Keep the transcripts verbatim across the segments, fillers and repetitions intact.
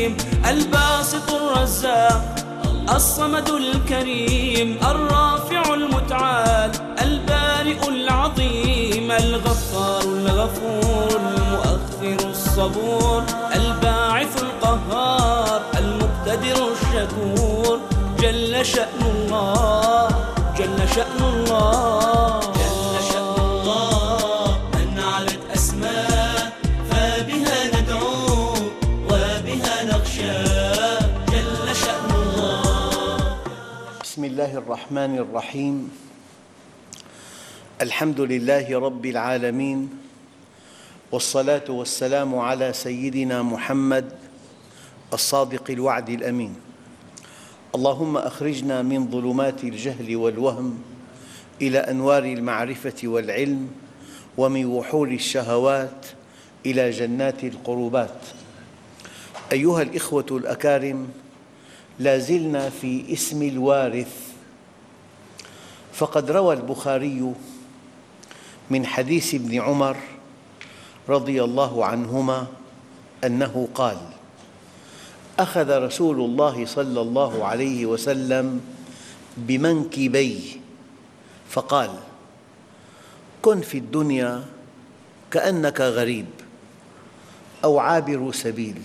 العليم الباسط الرزاق الصمد الكريم الرافع المتعال البارئ العظيم الغفار الغفور المؤخر الصبور الباعث القهار المقتدر الشكور جل شأن الله جل شأن الله جل شأن الله من علت أسماء فبها ندعو وبها نخشى جل شأن الله. بسم الله الرحمن الرحيم. الحمد لله رب العالمين، والصلاة والسلام على سيدنا محمد الصادق الوعد الأمين. اللهم أخرجنا من ظلمات الجهل والوهم إلى أنوار المعرفة والعلم، ومن وحول الشهوات إلى جنات القربات. أيها الإخوة الأكارم، لا زلنا في اسم الوارث، فقد روى البخاري من حديث ابن عمر رضي الله عنهما أنه قال: أخذ رسول الله صلى الله عليه وسلم بمنكبي فقال: كن في الدنيا كأنك غريب أو عابر سبيل.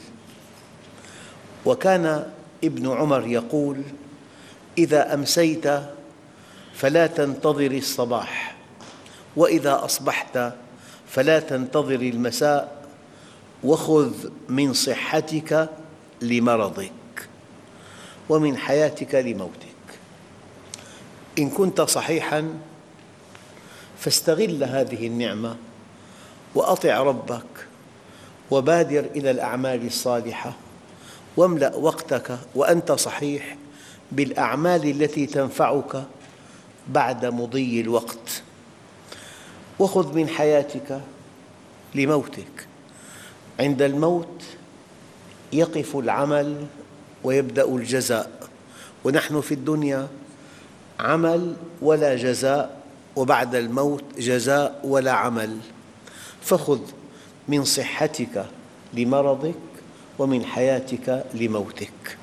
وكان ابن عمر يقول: إذا أمسيت فلا تنتظر الصباح، وإذا أصبحت فلا تنتظر المساء، وخذ من صحتك لمرضك ومن حياتك لموتك. إن كنت صحيحاً فاستغل هذه النعمة وأطع ربك وبادر إلى الأعمال الصالحة، واملأ وقتك وأنت صحيح بالأعمال التي تنفعك بعد مضي الوقت، وخذ من حياتك لموتك. عند الموت يقف العمل ويبدأ الجزاء، ونحن في الدنيا عمل ولا جزاء، وبعد الموت جزاء ولا عمل. فخذ من صحتك لمرضك ومن حياتك لموتك.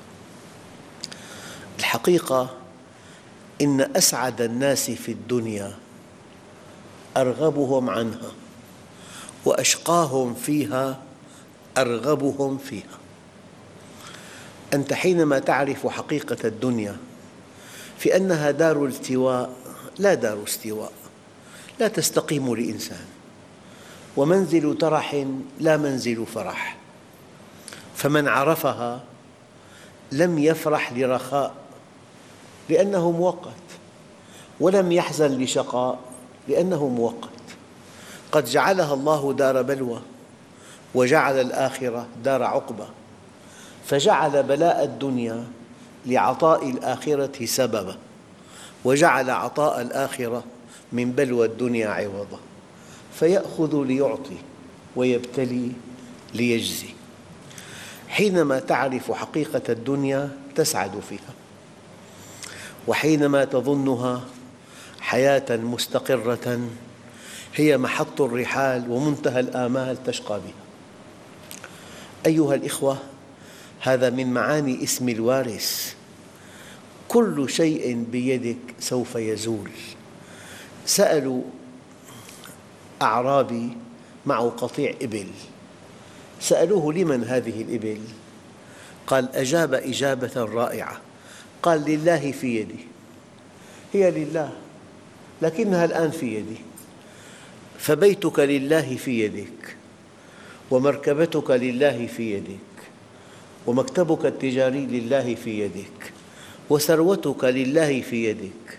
الحقيقة إن أسعد الناس في الدنيا أرغبهم عنها، وأشقاهم فيها أرغبهم فيها. أنت حينما تعرف حقيقة الدنيا في أنها دار التواء لا دار استواء، لا تستقيم لإنسان، ومنزل ترح لا منزل فرح. فمن عرفها لم يفرح لرخاء لأنه مؤقت، ولم يحزن لشقاء لأنه مؤقت. قد جعلها الله دار بلوى، وجعل الآخرة دار عقبة، فجعل بلاء الدنيا لعطاء الآخرة سببا، وجعل عطاء الآخرة من بلوى الدنيا عوضا. فيأخذ ليعطي ويبتلي ليجزي. حينما تعرف حقيقة الدنيا تسعد فيها، وحينما تظنها حياة مستقرة هي محط الرحال ومنتهى الآمال تشقى بها. أيها الإخوة، هذا من معاني اسم الوارث. كل شيء بيدك سوف يزول. سألوا أعرابي معه قطيع إبل، سألوه: لمن هذه الإبل؟ قال: أجاب إجابة رائعة، قال: لله في يدي. هي لله لكنها الآن في يدي. فبيتك لله في يدك، ومركبتك لله في يدك، ومكتبك التجاري لله في يدك، وثروتك لله في يدك.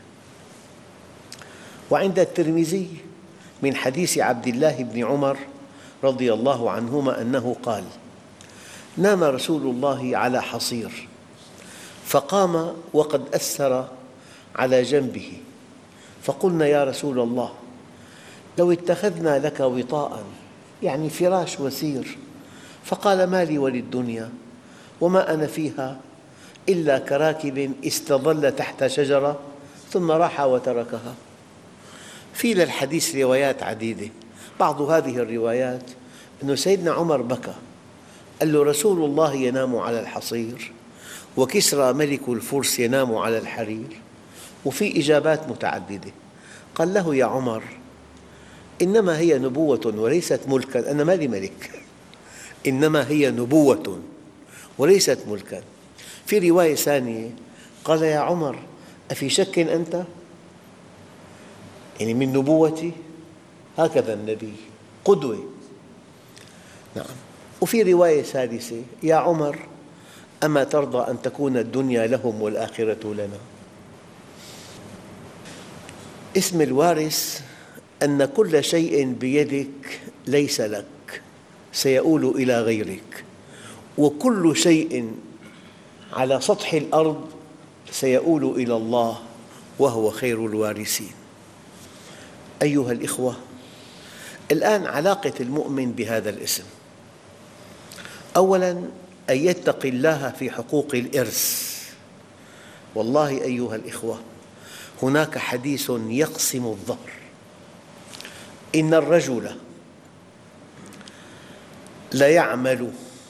وعند الترمذي من حديث عبد الله بن عمر رضي الله عنهما أنه قال: نام رسول الله على حصير، فقام وقد أثر على جنبه، فقلنا: يا رسول الله، لو اتخذنا لك وطاءً، يعني فراش وسير. فقال: ما لي وللدنيا وما أنا فيها إلا كراكب استظل تحت شجرة ثم راح وتركها. في للحديث روايات عديدة. بعض هذه الروايات أن سيدنا عمر بكى قال له رسول الله ينام على الحصير، وكسرى ملك الفرس ينام على الحرير، وفي إجابات متعددة. قال له يا عمر إنما هي نبوة وليست ملكا، أنا مالي ملك، إنما هي نبوة وليست ملكا. في رواية ثانية قال يا عمر أفي شك أنت؟ يعني من نبوتي؟ هكذا النبي قدوة. نعم. وفي رواية ثالثة يا عمر أما ترضى أن تكون الدنيا لهم والآخرة لنا؟ اسم الوارث أن كل شيء بيدك ليس لك، سيؤول إلى غيرك، وكل شيء على سطح الأرض سيؤول إلى الله وهو خير الوارثين. أيها الإخوة، الآن علاقة المؤمن بهذا الاسم، أولاً أن يتقي الله في حقوق الإرث. والله أيها الإخوة هناك حديث يقسم الظهر: إن الرجل ليعمل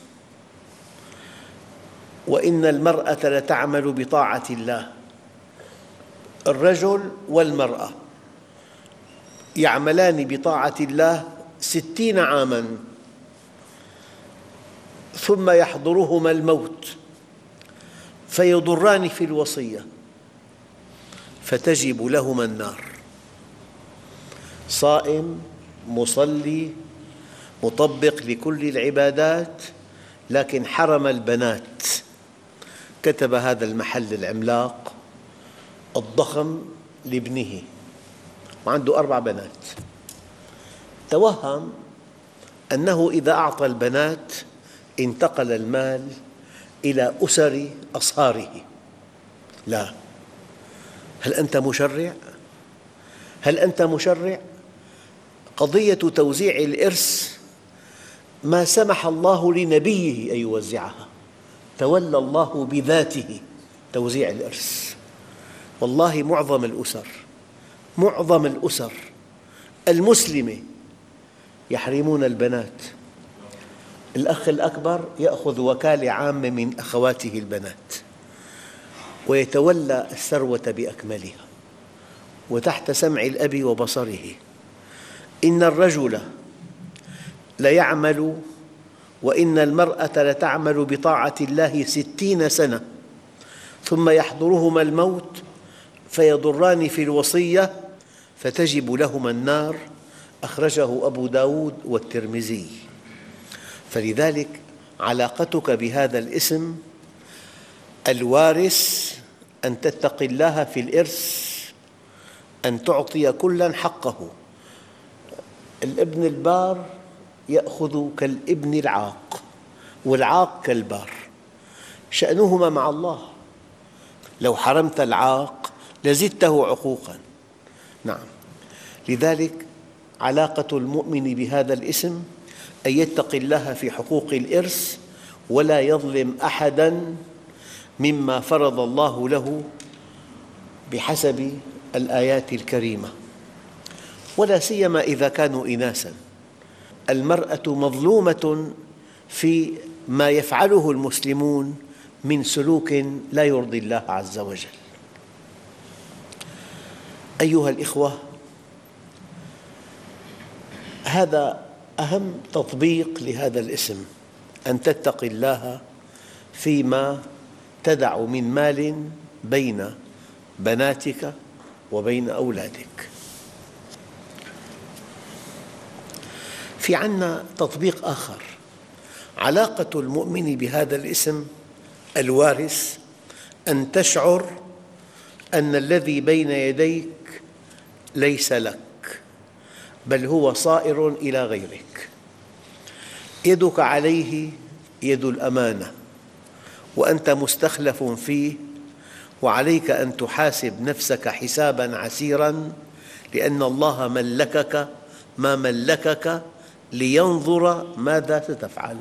وإن المرأة لتعمل بطاعة الله. الرجل والمرأة يعملان بطاعة الله ستين عاماً، ثم يحضرهما الموت فيضران في الوصية فتجب لهما النار. صائم، مصلي، مطبق لكل العبادات، لكن حرم البنات. كتب هذا المحل العملاق الضخم لابنه وعنده أربع بنات، توهم أنه إذا أعطى البنات انتقل المال إلى أسر أصهاره. لا، هل أنت مشرع؟ هل أنت مشرع؟ قضية توزيع الإرث ما سمح الله لنبيه أن يوزعها، تولى الله بذاته توزيع الإرث. والله معظم الأسر معظم الأسر المسلمة يحرمون البنات. الأخ الأكبر يأخذ وكالة عامة من أخواته البنات ويتولى الثروة بأكملها وتحت سمع الأب وبصره. إن الرجل ليعمل وإن المرأة لتعمل بطاعة الله ستين سنة، ثم يحضرهما الموت فيضران في الوصية فتجب لهما النار. أخرجه أبو داود والترمذي. فلذلك علاقتك بهذا الاسم الوارث أن تتقي الله في الإرث، أن تعطي كلاً حقه. الابن البار يأخذ كالابن العاق، والعاق كالبار، شأنهما مع الله. لو حرمت العاق لزدته عقوقاً. نعم، لذلك علاقة المؤمن بهذا الاسم أن يتقي الله في حقوق الإرث ولا يظلم أحداً مما فرض الله له بحسب الآيات الكريمة، ولا سيما إذا كانوا إناثاً. المرأة مظلومة في ما يفعله المسلمون من سلوك لا يرضي الله عز وجل. أيها الإخوة، هذا أهم تطبيق لهذا الاسم، أن تتقي الله فيما تدع من مال بين بناتك وبين أولادك. في عنا تطبيق آخر، علاقة المؤمن بهذا الاسم الوارث أن تشعر أن الذي بين يديك ليس لك، بل هو صائر إلى غيرك. يدك عليه يد الأمانة، وأنت مستخلف فيه، وعليك أن تحاسب نفسك حساباً عسيراً، لأن الله ملكك ما ملكك لينظر ماذا ستفعل.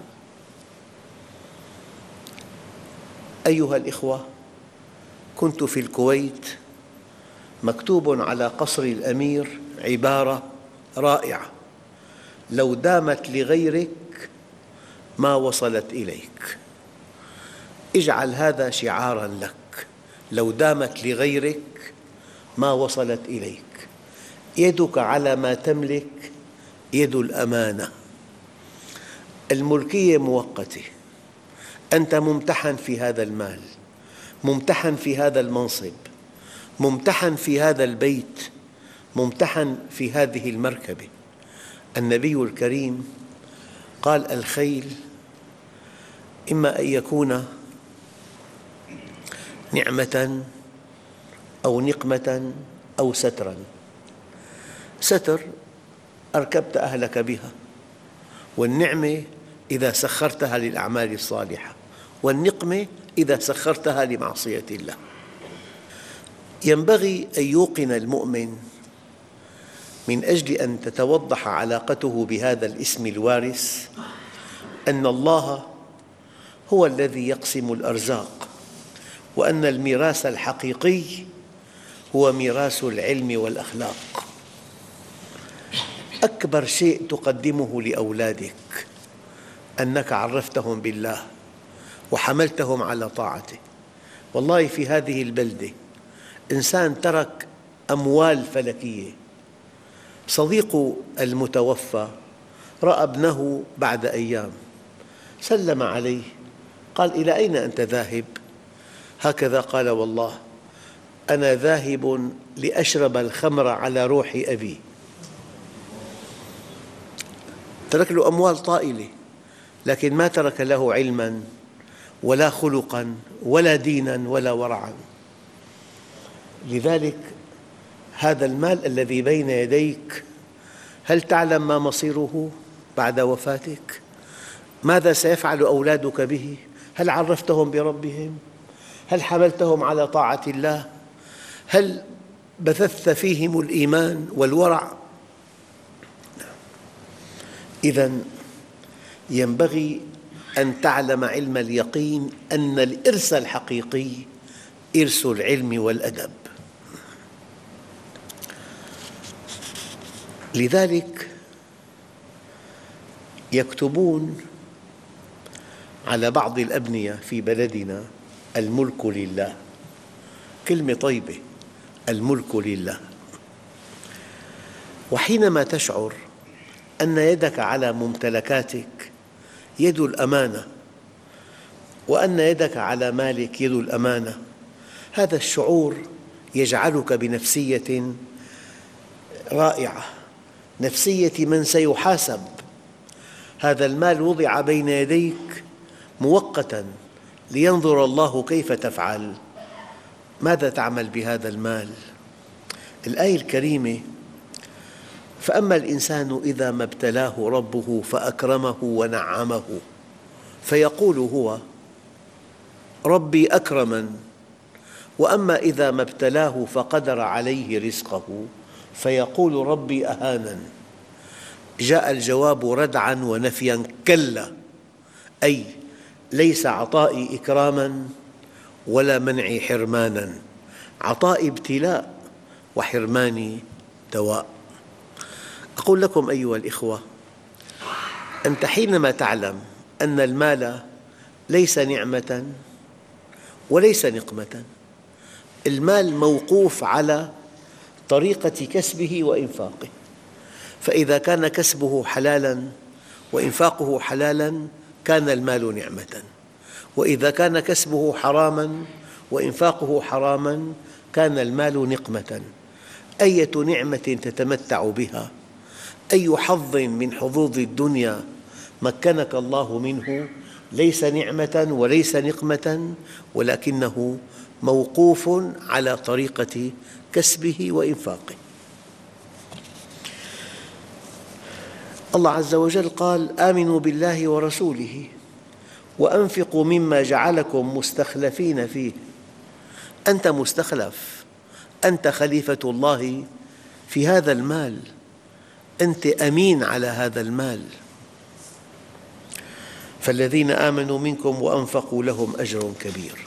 أيها الإخوة، كنت في الكويت، مكتوب على قصر الأمير عبارة رائعة: لو دامت لغيرك ما وصلت إليك. اجعل هذا شعاراً لك، لو دامت لغيرك ما وصلت إليك. يدك على ما تملك يد الأمانة. الملكية مؤقتة، أنت ممتحن في هذا المال، ممتحن في هذا المنصب، ممتحن في هذا البيت، ممتحن في هذه المركبة. النبي الكريم قال: الخيل إما أن يكون نعمة أو نقمة أو سترا. ستر أركبت أهلك بها، والنعمة إذا سخرتها للأعمال الصالحة، والنقمة إذا سخرتها لمعصية الله. ينبغي أن يوقن المؤمن من أجل أن تتوضح علاقته بهذا الاسم الوارث أن الله هو الذي يقسم الأرزاق، وأن الميراث الحقيقي هو ميراث العلم والأخلاق. أكبر شيء تقدمه لأولادك أنك عرفتهم بالله وحملتهم على طاعته. والله في هذه البلدة إنسان ترك أموال فلكية. صديق المتوفى رأى ابنه بعد أيام، سلم عليه، قال: إلى أين أنت ذاهب؟ هكذا قال: والله أنا ذاهب لأشرب الخمر على روح أبي. ترك له أموال طائلة، لكن ما ترك له علماً ولا خلقاً ولا ديناً ولا ورعاً. لذلك هذا المال الذي بين يديك، هل تعلم ما مصيره بعد وفاتك؟ ماذا سيفعل أولادك به؟ هل عرفتهم بربهم؟ هل حملتهم على طاعة الله؟ هل بثثت فيهم الإيمان والورع؟ إذن ينبغي أن تعلم علم اليقين أن الإرث الحقيقي إرث العلم والأدب. لذلك يكتبون على بعض الأبنية في بلدنا: الملك لله. كلمة طيبة، الملك لله. وحينما تشعر أن يدك على ممتلكاتك يد الأمانة، وأن يدك على مالك يد الأمانة، هذا الشعور يجعلك بنفسية رائعة، نفسية من سيحاسب. هذا المال وضع بين يديك مؤقتاً لينظر الله كيف تفعل، ماذا تعمل بهذا المال. الآية الكريمة: فأما الإنسان إذا ما ابتلاه ربه فأكرمه ونعمه فيقول هو ربي أكرمن، وأما إذا ما ابتلاه فقدر عليه رزقه فيقول ربي أهانن. جاء الجواب ردعاً ونفياً: كلا، أي ليس عطائي إكراماً ولا منعي حرماناً، عطائي ابتلاء وحرماني دواء. أقول لكم أيها الإخوة، أنت حينما تعلم أن المال ليس نعمة وليس نقمة، المال موقوف على طريقة كسبه وإنفاقه، فإذا كان كسبه حلالاً وإنفاقه حلالاً كان المال نعمة، وإذا كان كسبه حراماً وإنفاقه حراماً كان المال نقمة. أية نعمة تتمتع بها، أي حظ من حظوظ الدنيا مكنك الله منه ليس نعمة وليس نقمة، ولكنه موقوف على طريقة كسبه وإنفاقه. الله عز وجل قال: آمنوا بالله ورسوله وأنفقوا مما جعلكم مستخلفين فيه. أنت مستخلف، أنت خليفة الله في هذا المال، أنت أمين على هذا المال. فالذين آمنوا منكم وأنفقوا لهم أجر كبير.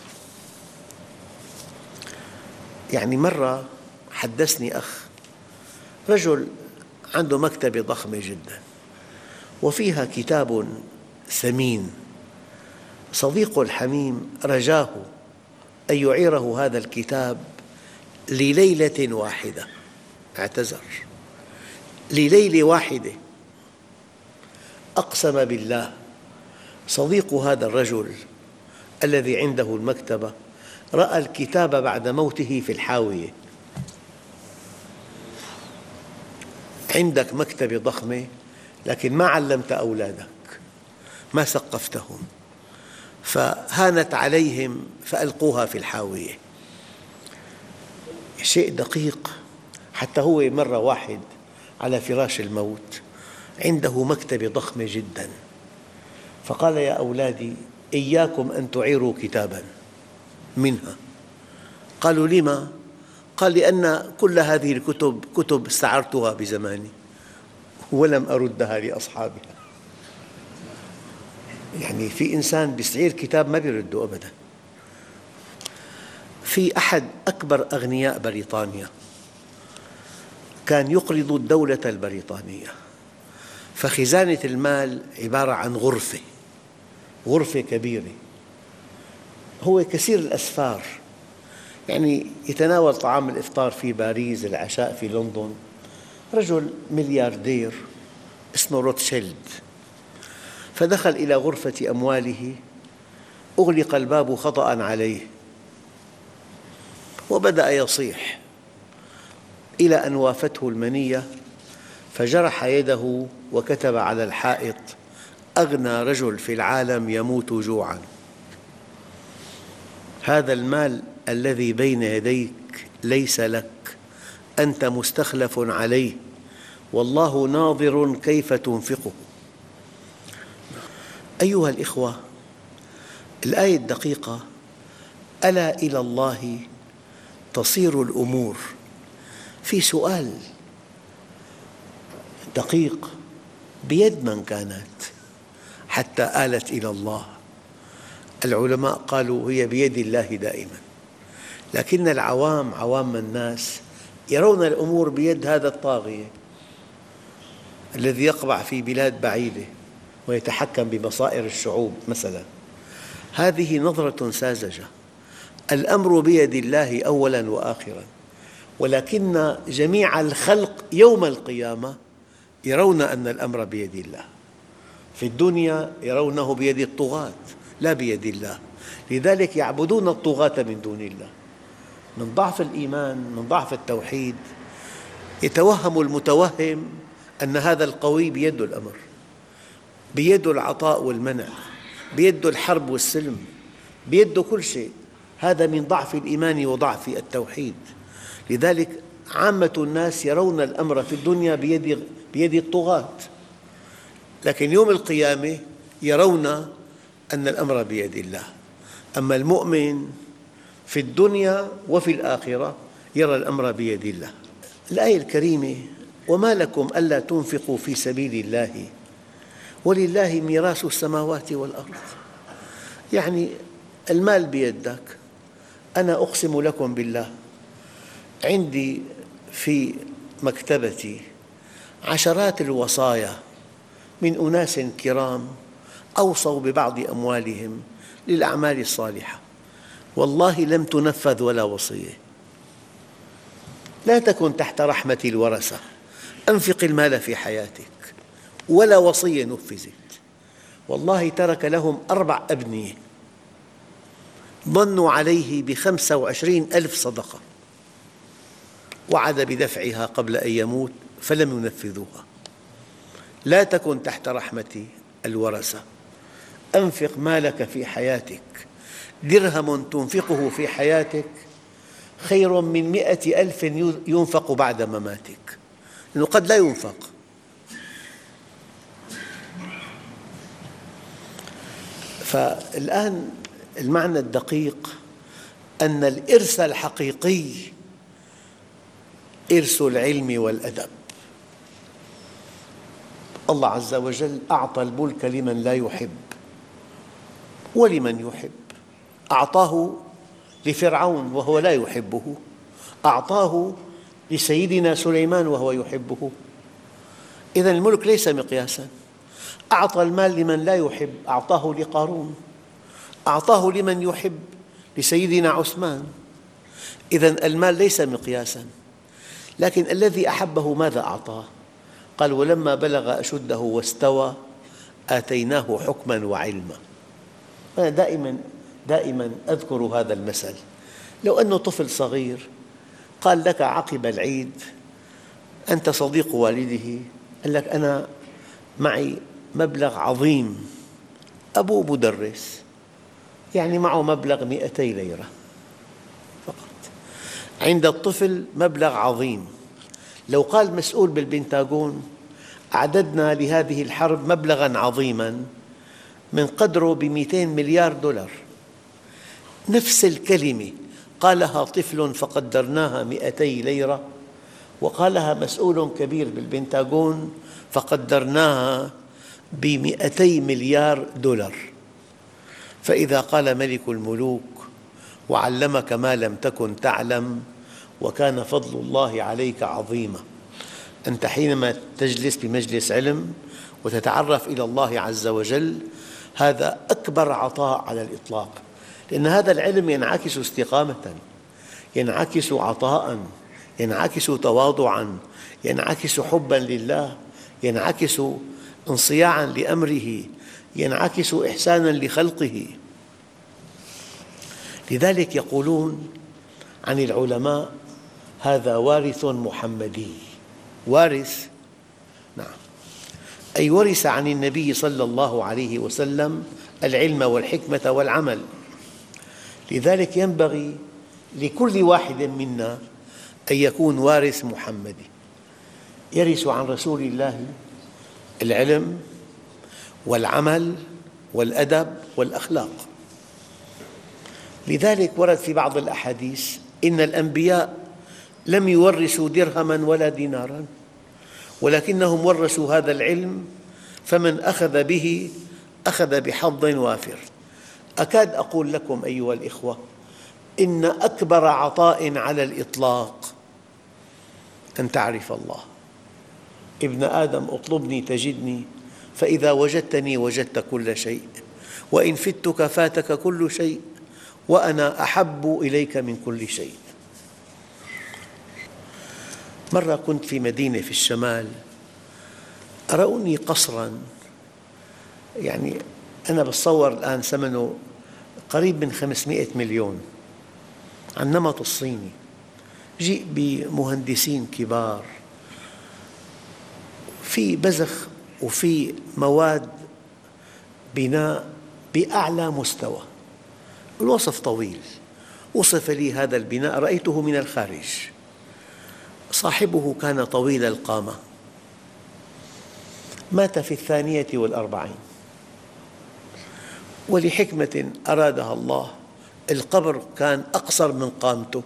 يعني مرة حدثني أخ، رجل عنده مكتبة ضخمة جدا وفيها كتاب ثمين. صديق الحميم رجاه أن يعيره هذا الكتاب لليلة واحدة، اعتذر، لليلة واحدة. أقسم بالله صديق هذا الرجل الذي عنده المكتبة رأى الكتاب بعد موته في الحاوية. عندك مكتبة ضخمة لكن ما علمت أولادك، ما ثقفتهم، فهانت عليهم فألقوها في الحاوية. شيء دقيق. حتى هو مرة واحد على فراش الموت عنده مكتبة ضخمة جدا، فقال: يا أولادي إياكم أن تعيروا كتابا منها. قالوا: لما؟ قال: لأن كل هذه الكتب كتب استعرتها بزماني ولم أردها لأصحابها. يعني في إنسان بيستعير كتاب ما بيرده أبدا. في أحد أكبر أغنياء بريطانيا كان يقرض الدولة البريطانية، فخزانة المال عبارة عن غرفة غرفة كبيرة. هو كثير الأسفار، يعني يتناول طعام الإفطار في باريس، العشاء في لندن. رجل ملياردير اسمه روتشيلد، فدخل إلى غرفة أمواله، أغلق الباب خطأ عليه وبدأ يصيح إلى أن وافته المنية، فجرح يده وكتب على الحائط: أغنى رجل في العالم يموت جوعاً. هذا المال الذي بين يديك ليس لك، أنت مستخلف عليه، والله ناظر كيف تنفقه. أيها الإخوة، الآية الدقيقة: ألا إلى الله تصير الأمور. في سؤال دقيق: بيد من كانت حتى آلت إلى الله؟ العلماء قالوا: هي بيد الله دائما، لكن العوام عوام الناس يرون الأمور بيد هذا الطاغية الذي يقبع في بلاد بعيدة ويتحكم بمصائر الشعوب مثلا. هذه نظرة ساذجة. الأمر بيد الله أولا وآخرا، ولكن جميع الخلق يوم القيامة يرون أن الأمر بيد الله. في الدنيا يرونه بيد الطغاة لا بيد الله، لذلك يعبدون الطغاة من دون الله. من ضعف الإيمان، من ضعف التوحيد، يتوهم المتوهم أن هذا القوي بيده الأمر، بيده العطاء والمنع، بيده الحرب والسلم، بيده كل شيء. هذا من ضعف الإيمان وضعف التوحيد. لذلك عامة الناس يرون الأمر في الدنيا بيد, بيد الطغاة، لكن يوم القيامة يرون أن الأمر بيد الله. أما المؤمن في الدنيا وفي الآخرة يرى الأمر بيد الله. الآية الكريمة: وما لكم ألا تنفقوا في سبيل الله ولله ميراث السماوات والأرض. يعني المال بيدك. أنا أقسم لكم بالله عندي في مكتبتي عشرات الوصايا من أناس كرام أوصوا ببعض أموالهم للأعمال الصالحة، والله لم تنفذ ولا وصية. لا تكن تحت رحمة الورثة، أنفق المال في حياتك، ولا وصية نفذت. والله ترك لهم أربع أبنية ظنوا عليه بخمسة وعشرين ألف صدقة، وعد بدفعها قبل أن يموت فلم ينفذوها. لا تكن تحت رحمة الورثة، أنفق مالك في حياتك. درهم تنفقه في حياتك خير من مئة ألف ينفق بعد مماتك، لأنه قد لا ينفق. فالآن المعنى الدقيق أن الإرث الحقيقي إرث العلم والأدب. الله عز وجل أعطى الملك لمن لا يحب ولمن يحب. أعطاه لفرعون وهو لا يحبه، أعطاه لسيدنا سليمان وهو يحبه. إذن الملك ليس مقياساً. أعطى المال لمن لا يحب، أعطاه لقارون، أعطاه لمن يحب لسيدنا عثمان. إذن المال ليس مقياساً، لكن الذي أحبه ماذا أعطاه؟ قال: ولما بلغ أشده واستوى آتيناه حكماً وعلما. أنا دائماً دائماً أذكر هذا المثل. لو أنه طفل صغير قال لك عقب العيد: أنت صديق والده، قال لك: أنا معي مبلغ عظيم، أبوه مدرس، يعني معه مبلغ مئتي ليرة فقط. عند الطفل مبلغ عظيم. لو قال مسؤول بالبنتاغون: أعددنا لهذه الحرب مبلغاً عظيماً من قدره بمئتين مليار دولار، نفس الكلمة قالها طفل فقدرناها مئتي ليرة، وقالها مسؤول كبير بالبنتاغون فقدرناها بمئتي مليار دولار. فإذا قال ملك الملوك: وعلمك ما لم تكن تعلم وكان فضل الله عليك عظيما. أنت حينما تجلس بمجلس علم وتتعرف إلى الله عز وجل، هذا أكبر عطاء على الإطلاق، لأن هذا العلم ينعكس استقامة، ينعكس عطاء، ينعكس تواضعا، ينعكس حبا لله، ينعكس انصياعا لأمره، ينعكس إحسانا لخلقه. لذلك يقولون عن العلماء: هذا وارث محمدي. وارث، نعم، أي ورث عن النبي صلى الله عليه وسلم العلم والحكمة والعمل. لذلك ينبغي لكل واحد منا أن يكون وارث محمدي، يرث عن رسول الله العلم والعمل والأدب والأخلاق. لذلك ورد في بعض الأحاديث: إن الأنبياء لم يورثوا درهماً ولا ديناراً، ولكنهم ورثوا هذا العلم، فمن أخذ به أخذ بحظ وافر. أكاد أقول لكم أيها الإخوة: إن أكبر عطاء على الإطلاق أن تعرف الله. ابن آدم اطلبني تجدني، فإذا وجدتني وجدت كل شيء، وإن فتك فاتك كل شيء، وأنا أحب إليك من كل شيء. مرة كنت في مدينة في الشمال، أروني قصراً، يعني أنا بتصور الآن ثمنه قريب من خمسمئة مليون، عن نمط الصيني، جيء بمهندسين كبار، في بزخ وفي مواد بناء بأعلى مستوى. الوصف طويل، وصف لي هذا البناء، رأيته من الخارج. صاحبه كان طويل القامة، مات في الثانية والأربعين، ولحكمة أرادها الله القبر كان أقصر من قامته،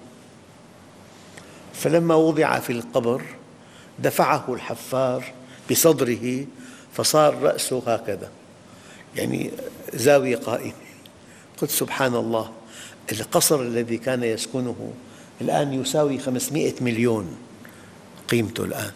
فلما وضع في القبر دفعه الحفار بصدره فصار رأسه هكذا، يعني زاوية قائمة. قلت: سبحان الله، القصر الذي كان يسكنه الآن يساوي خمسمئة مليون قيمته الآن.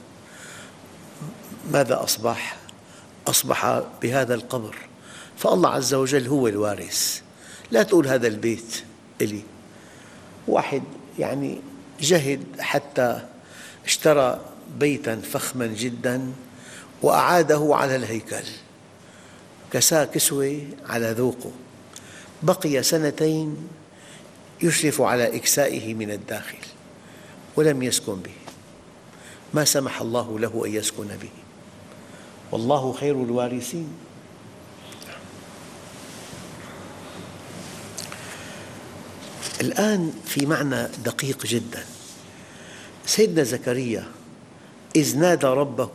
ماذا أصبح؟ أصبح بهذا القبر. فالله عز وجل هو الوارث. لا تقول هذا البيت إلي. واحد يعني جهد حتى اشترى بيتاً فخماً جداً وأعاده على الهيكل، كساه كسوة على ذوقه، بقي سنتين يشرف على إكسائه من الداخل ولم يسكن به، ما سمح الله له أن يسكن به، والله خير الوارثين. الآن في معنى دقيق جدا. سيدنا زكريا إذ نادى ربه: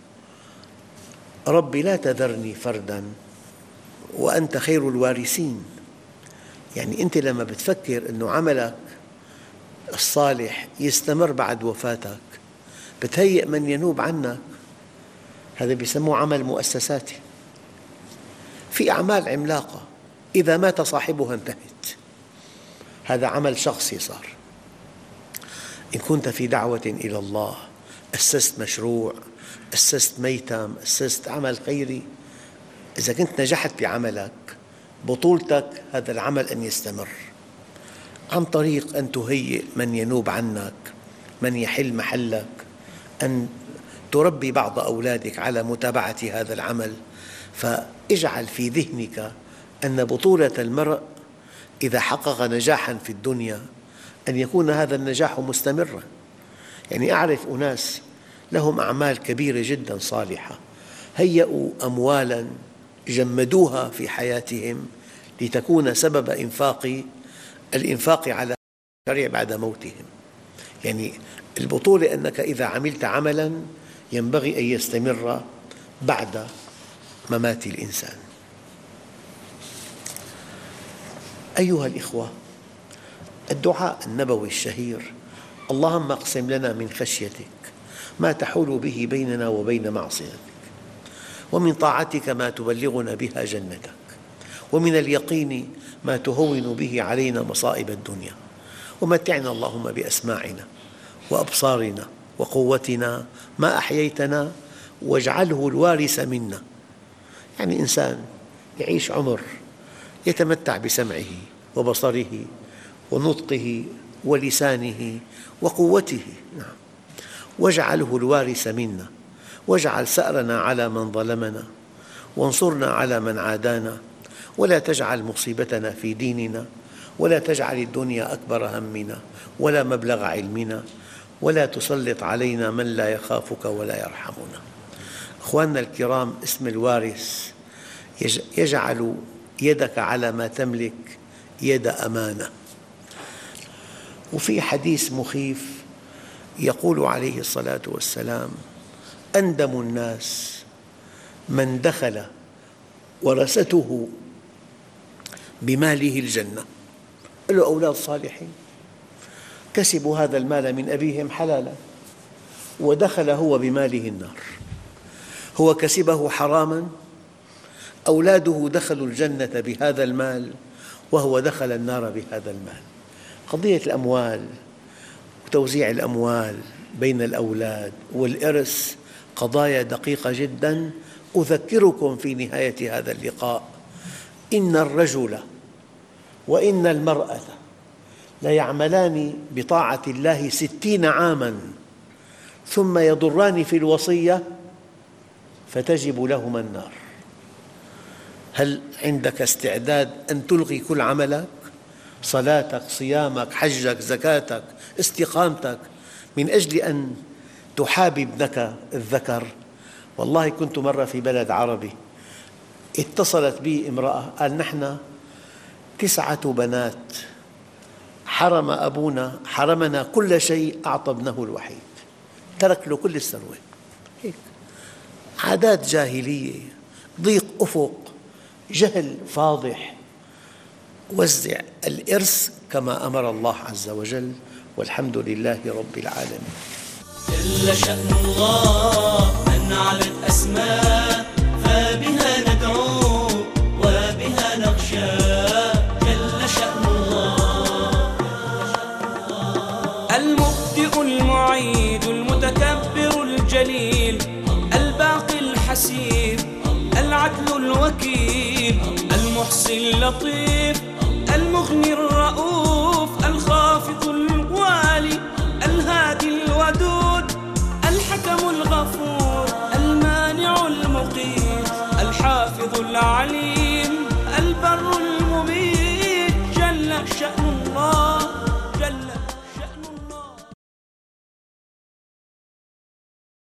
رب لا تذرني فرداً وأنت خير الوارثين. يعني أنت لما بتفكر أن عملك الصالح يستمر بعد وفاتك، بتهيئ من ينوب عنك، هذا يسموه عمل مؤسساتي. في أعمال عملاقة إذا مات صاحبها انتهت، هذا عمل شخصي صار. إن كنت في دعوة إلى الله، أسست مشروع، أسست ميتم، أسست عمل خيري، إذا كنت نجحت بعملك بطولتك هذا العمل أن يستمر عن طريق أن تهيئ من ينوب عنك، من يحل محلك، أن تربي بعض أولادك على متابعة هذا العمل. فاجعل في ذهنك أن بطولة المرء إذا حقق نجاحاً في الدنيا أن يكون هذا النجاح مستمراً. يعني أعرف أناس لهم أعمال كبيرة جداً صالحة، هيئوا أموالاً جمدوها في حياتهم لتكون سبب إنفاق الإنفاق على الشريع بعد موتهم. يعني البطولة أنك إذا عملت عملاً ينبغي أن يستمر بعد ممات الإنسان. أيها الإخوة، الدعاء النبوي الشهير: اللهم اقسم لنا من خشيتك ما تحول به بيننا وبين معصيتك، ومن طاعتك ما تبلغنا بها جنتك، ومن اليقين ما تهون به علينا مصائب الدنيا، ومتعنا اللهم بأسماعنا وأبصارنا وقوتنا ما أحييتنا واجعله الوارث منا. يعني إنسان يعيش عمر يتمتع بسمعه وبصره ونطقه ولسانه وقوته، نعم. واجعله الوارث منا، واجعل ثأرنا على من ظلمنا، وانصرنا على من عادانا، ولا تجعل مصيبتنا في ديننا، ولا تجعل الدنيا أكبر همنا ولا مبلغ علمنا، ولا تسلط علينا من لا يخافك ولا يرحمنا. أخواننا الكرام، اسم الوارث يجعل يدك على ما تملك يد أمانة. وفي حديث مخيف يقول عليه الصلاة والسلام: أندم الناس من دخل ورثته بماله الجنة. له أولاد صالحين كسبوا هذا المال من أبيهم حلالا، ودخل هو بماله النار. هو كسبه حراما، أولاده دخلوا الجنة بهذا المال وهو دخل النار بهذا المال. قضية الأموال وتوزيع الأموال بين الأولاد والإرث قضايا دقيقة جداً. أذكركم في نهاية هذا اللقاء: إن الرجل وإن المرأة ليعملان بطاعة الله ستين عاماً ثم يضران في الوصية فتجب لهما النار. هل عندك استعداد أن تلغي كل عملك؟ صلاتك، صيامك، حجك، زكاتك، استقامتك، من أجل أن تحابي ابنك الذكر؟ والله كنت مرة في بلد عربي، اتصلت بي امرأة، قال: نحن تسعة بنات، حرم أبونا حرمنا كل شيء، أعطى ابنه الوحيد، ترك له كل الثروة. هيك عادات جاهلية، ضيق أفق، جهل فاضح. وزع الإرث كما أمر الله عز وجل، والحمد لله رب العالمين. جل شأن الله من علت أسماء، فبها ندعو وبها نخشى. جل شأن الله المبدئ المعيد المتكبر الجليل الباقي الحسيب العدل الوكيل المحصي اللطيف المغني